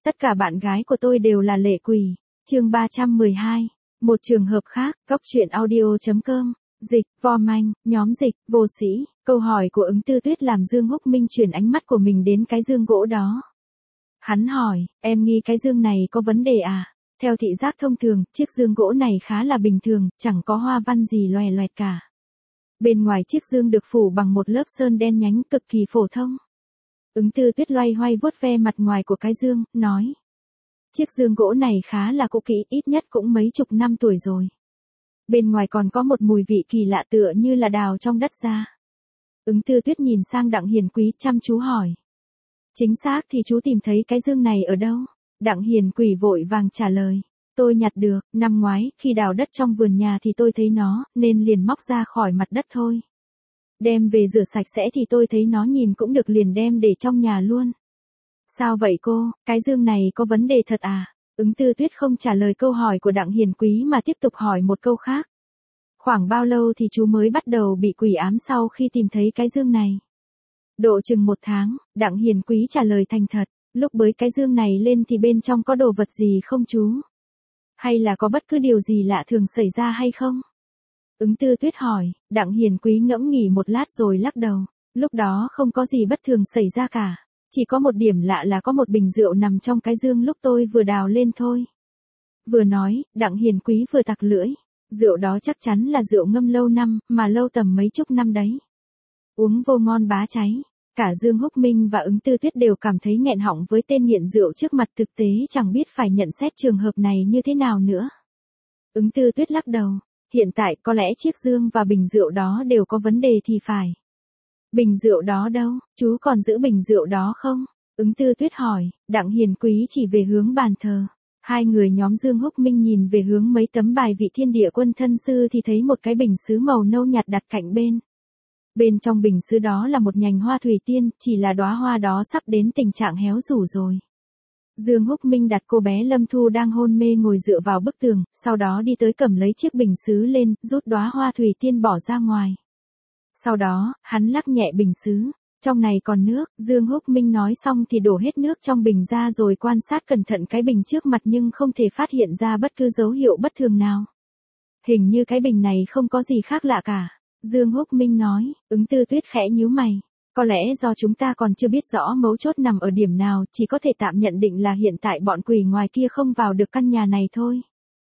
Tất cả bạn gái của tôi đều là lệ quỷ. Chương 312. Một trường hợp khác, góc truyện audio.com. Dịch, Vom Anh, nhóm dịch, vô sĩ. Câu hỏi của Ứng Tư Tuyết làm Dương Húc Minh chuyển ánh mắt của mình đến cái dương gỗ đó. Hắn hỏi, em nghi cái dương này có vấn đề à? Theo thị giác thông thường, chiếc dương gỗ này khá là bình thường, chẳng có hoa văn gì loè loẹt cả. Bên ngoài chiếc dương được phủ bằng một lớp sơn đen nhánh cực kỳ phổ thông. Ứng Tư Tuyết loay hoay vuốt ve mặt ngoài của cái dương, nói. Chiếc dương gỗ này khá là cũ kỹ, ít nhất cũng mấy chục năm tuổi rồi. Bên ngoài còn có một mùi vị kỳ lạ tựa như là đào trong đất ra. Ứng Tư Tuyết nhìn sang Đặng Hiền Quý chăm chú hỏi. Chính xác thì chú tìm thấy cái dương này ở đâu? Đặng Hiền Quý vội vàng trả lời. Tôi nhặt được, năm ngoái, khi đào đất trong vườn nhà thì tôi thấy nó, nên liền móc ra khỏi mặt đất thôi. Đem về rửa sạch sẽ thì tôi thấy nó nhìn cũng được liền đem để trong nhà luôn. Sao vậy cô, cái dương này có vấn đề thật à? Ứng Tư Tuyết không trả lời câu hỏi của Đặng Hiền Quý mà tiếp tục hỏi một câu khác. Khoảng bao lâu thì chú mới bắt đầu bị quỷ ám sau khi tìm thấy cái dương này? Độ chừng 1 tháng, Đặng Hiền Quý trả lời thành thật. Lúc bới cái dương này lên thì bên trong có đồ vật gì không chú? Hay là có bất cứ điều gì lạ thường xảy ra hay không? Ứng Tư Tuyết hỏi, Đặng Hiền Quý ngẫm nghĩ một lát rồi lắc đầu. Lúc đó không có gì bất thường xảy ra cả. Chỉ có một điểm lạ là có một bình rượu nằm trong cái dương lúc tôi vừa đào lên thôi. Vừa nói, Đặng Hiền Quý vừa tặc lưỡi. Rượu đó chắc chắn là rượu ngâm lâu năm, mà lâu tầm mấy chục năm đấy. Uống vô ngon bá cháy. Cả Dương Húc Minh và Ứng Tư Tuyết đều cảm thấy nghẹn họng với tên nghiện rượu trước mặt, thực tế chẳng biết phải nhận xét trường hợp này như thế nào nữa. Ứng Tư Tuyết lắc đầu. Hiện tại có lẽ chiếc dương và bình rượu đó đều có vấn đề thì phải. Bình rượu đó đâu, chú còn giữ bình rượu đó không? Ứng Tư Tuyết hỏi. Đặng Hiền Quý chỉ về hướng bàn thờ. Hai người nhóm Dương Húc Minh nhìn về hướng mấy tấm bài vị thiên địa quân thân sư thì thấy một cái bình sứ màu nâu nhạt đặt cạnh bên. Bên trong bình sứ đó là một nhành hoa thủy tiên, chỉ là đóa hoa đó sắp đến tình trạng héo rũ rồi. Dương Húc Minh đặt cô bé Lâm Thu đang hôn mê ngồi dựa vào bức tường, sau đó đi tới cầm lấy chiếc bình sứ lên, rút đóa hoa thủy tiên bỏ ra ngoài. Sau đó, hắn lắc nhẹ bình sứ. Trong này còn nước, Dương Húc Minh nói xong thì đổ hết nước trong bình ra rồi quan sát cẩn thận cái bình trước mặt nhưng không thể phát hiện ra bất cứ dấu hiệu bất thường nào. Hình như cái bình này không có gì khác lạ cả. Dương Húc Minh nói. Ứng Tư Tuyết khẽ nhíu mày. Có lẽ do chúng ta còn chưa biết rõ mấu chốt nằm ở điểm nào, chỉ có thể tạm nhận định là hiện tại bọn quỷ ngoài kia không vào được căn nhà này thôi.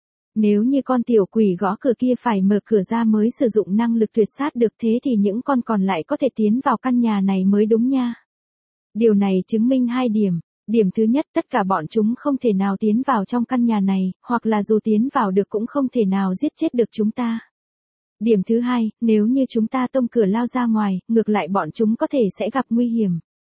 Nếu như con tiểu quỷ gõ cửa kia phải mở cửa ra mới sử dụng năng lực tuyệt sát được, thế thì những con còn lại có thể tiến vào căn nhà này mới đúng nha. Điều này chứng minh 2 điểm. Điểm thứ nhất, tất cả bọn chúng không thể nào tiến vào trong căn nhà này, hoặc là dù tiến vào được cũng không thể nào giết chết được chúng ta. Điểm thứ hai, nếu như chúng ta tông cửa lao ra ngoài, ngược lại bọn chúng có thể sẽ gặp nguy hiểm.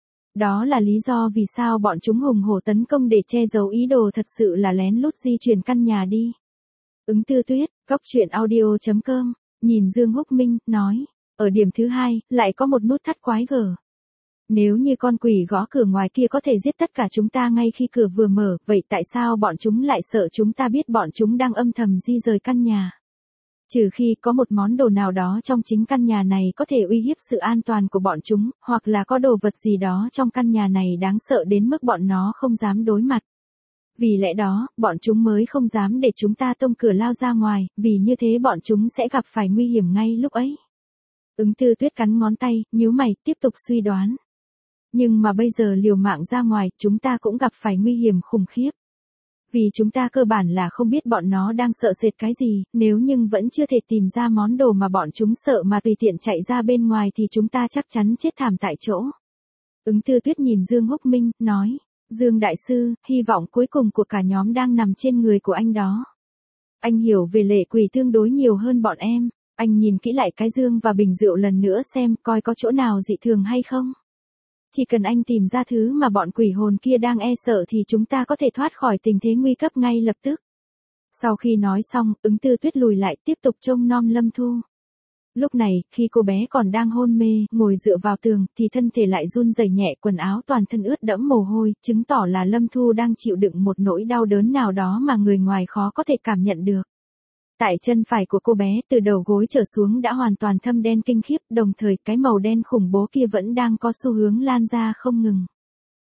Đó là lý do vì sao bọn chúng hùng hổ tấn công để che giấu ý đồ thật sự là lén lút di chuyển căn nhà đi. Ứng Tư Tuyết, góc truyện audio.com, nhìn Dương Húc Minh, nói. Ở điểm thứ hai, lại có một nút thắt quái gở. Nếu như con quỷ gõ cửa ngoài kia có thể giết tất cả chúng ta ngay khi cửa vừa mở, vậy tại sao bọn chúng lại sợ chúng ta biết bọn chúng đang âm thầm di rời căn nhà? Trừ khi có một món đồ nào đó trong chính căn nhà này có thể uy hiếp sự an toàn của bọn chúng, hoặc là có đồ vật gì đó trong căn nhà này đáng sợ đến mức bọn nó không dám đối mặt. Vì lẽ đó, bọn chúng mới không dám để chúng ta tông cửa lao ra ngoài, vì như thế bọn chúng sẽ gặp phải nguy hiểm ngay lúc ấy. Ứng Tư Tuyết cắn ngón tay, nhíu mày, tiếp tục suy đoán. Nhưng mà bây giờ liều mạng ra ngoài, chúng ta cũng gặp phải nguy hiểm khủng khiếp. Vì chúng ta cơ bản là không biết bọn nó đang sợ sệt cái gì, nếu nhưng vẫn chưa thể tìm ra món đồ mà bọn chúng sợ mà tùy tiện chạy ra bên ngoài thì chúng ta chắc chắn chết thảm tại chỗ. Ứng Tư Tuyết nhìn Dương Húc Minh, nói. Dương Đại Sư, hy vọng cuối cùng của cả nhóm đang nằm trên người của anh đó. Anh hiểu về lệ quỷ tương đối nhiều hơn bọn em. Anh nhìn kỹ lại cái dương và bình rượu lần nữa xem coi có chỗ nào dị thường hay không. Chỉ cần anh tìm ra thứ mà bọn quỷ hồn kia đang e sợ thì chúng ta có thể thoát khỏi tình thế nguy cấp ngay lập tức. Sau khi nói xong, Ứng Tư Tuyết lùi lại tiếp tục trông nom Lâm Thu. Lúc này, khi cô bé còn đang hôn mê, ngồi dựa vào tường, thì thân thể lại run rẩy nhẹ, quần áo toàn thân ướt đẫm mồ hôi, chứng tỏ là Lâm Thu đang chịu đựng một nỗi đau đớn nào đó mà người ngoài khó có thể cảm nhận được. Tại chân phải của cô bé, từ đầu gối trở xuống đã hoàn toàn thâm đen kinh khiếp, đồng thời cái màu đen khủng bố kia vẫn đang có xu hướng lan ra không ngừng.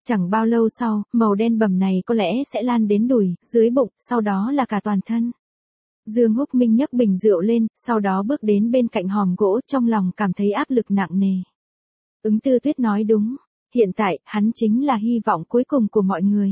Chẳng bao lâu sau, màu đen bầm này có lẽ sẽ lan đến đùi, dưới bụng, sau đó là cả toàn thân. Dương Húc Minh nhấc bình rượu lên, sau đó bước đến bên cạnh hòm gỗ, trong lòng cảm thấy áp lực nặng nề. Ứng Tư Tuyết nói đúng, hiện tại, hắn chính là hy vọng cuối cùng của mọi người.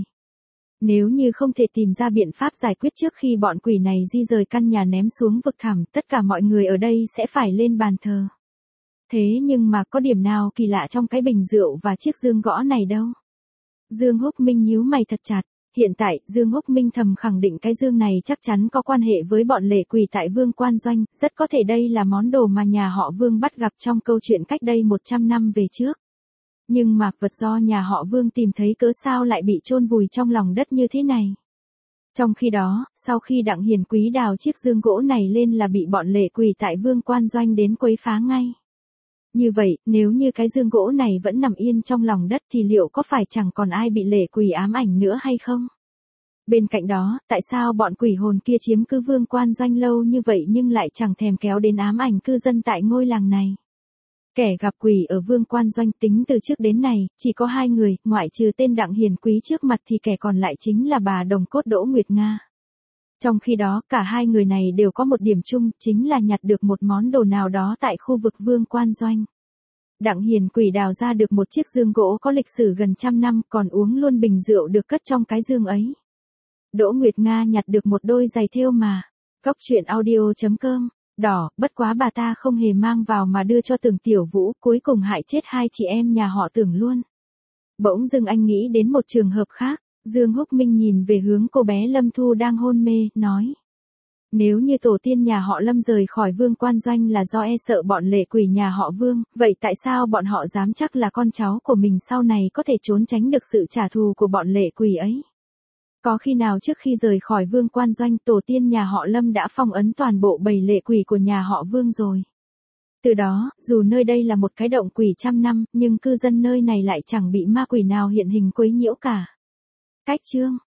Nếu như không thể tìm ra biện pháp giải quyết trước khi bọn quỷ này di rời căn nhà ném xuống vực thẳm, tất cả mọi người ở đây sẽ phải lên bàn thờ. Thế nhưng mà có điểm nào kỳ lạ trong cái bình rượu và chiếc dương gõ này đâu? Dương Húc Minh nhíu mày thật chặt. Hiện tại, Dương Húc Minh thầm khẳng định cái dương này chắc chắn có quan hệ với bọn lệ quỷ tại Vương Quan Doanh, rất có thể đây là món đồ mà nhà họ Vương bắt gặp trong câu chuyện cách đây 100 năm về trước. Nhưng mà vật do nhà họ Vương tìm thấy cớ sao lại bị chôn vùi trong lòng đất như thế này. Trong khi đó, sau khi Đặng Hiền Quý đào chiếc dương gỗ này lên là bị bọn lệ quỷ tại Vương Quan Doanh đến quấy phá ngay. Như vậy, nếu như cái dương gỗ này vẫn nằm yên trong lòng đất thì liệu có phải chẳng còn ai bị lệ quỷ ám ảnh nữa hay không? Bên cạnh đó, tại sao bọn quỷ hồn kia chiếm cứ Vương Quan Doanh lâu như vậy nhưng lại chẳng thèm kéo đến ám ảnh cư dân tại ngôi làng này? Kẻ gặp quỷ ở Vương Quan Doanh tính từ trước đến nay, chỉ có 2 người, ngoại trừ tên Đặng Hiền Quý trước mặt thì kẻ còn lại chính là bà đồng cốt Đỗ Nguyệt Nga. Trong khi đó, cả 2 người này đều có một điểm chung, chính là nhặt được một món đồ nào đó tại khu vực Vương Quan Doanh. Đặng Hiền Quỷ đào ra được một chiếc dương gỗ có lịch sử gần 100 năm, còn uống luôn bình rượu được cất trong cái dương ấy. Đỗ Nguyệt Nga nhặt được một đôi giày thêu mà. Góc truyện audio.com. Đỏ, bất quá bà ta không hề mang vào mà đưa cho Tưởng Tiểu Vũ, cuối cùng hại chết 2 chị em nhà họ Tưởng luôn. Bỗng dưng anh nghĩ đến một trường hợp khác, Dương Húc Minh nhìn về hướng cô bé Lâm Thu đang hôn mê, nói. Nếu như tổ tiên nhà họ Lâm rời khỏi Vương Quan Doanh là do e sợ bọn lệ quỷ nhà họ Vương, vậy tại sao bọn họ dám chắc là con cháu của mình sau này có thể trốn tránh được sự trả thù của bọn lệ quỷ ấy? Có khi nào trước khi rời khỏi Vương Quan Doanh tổ tiên nhà họ Lâm đã phong ấn toàn bộ bầy lệ quỷ của nhà họ Vương rồi? Từ đó, dù nơi đây là một cái động quỷ 100 năm, nhưng cư dân nơi này lại chẳng bị ma quỷ nào hiện hình quấy nhiễu cả. Cách chương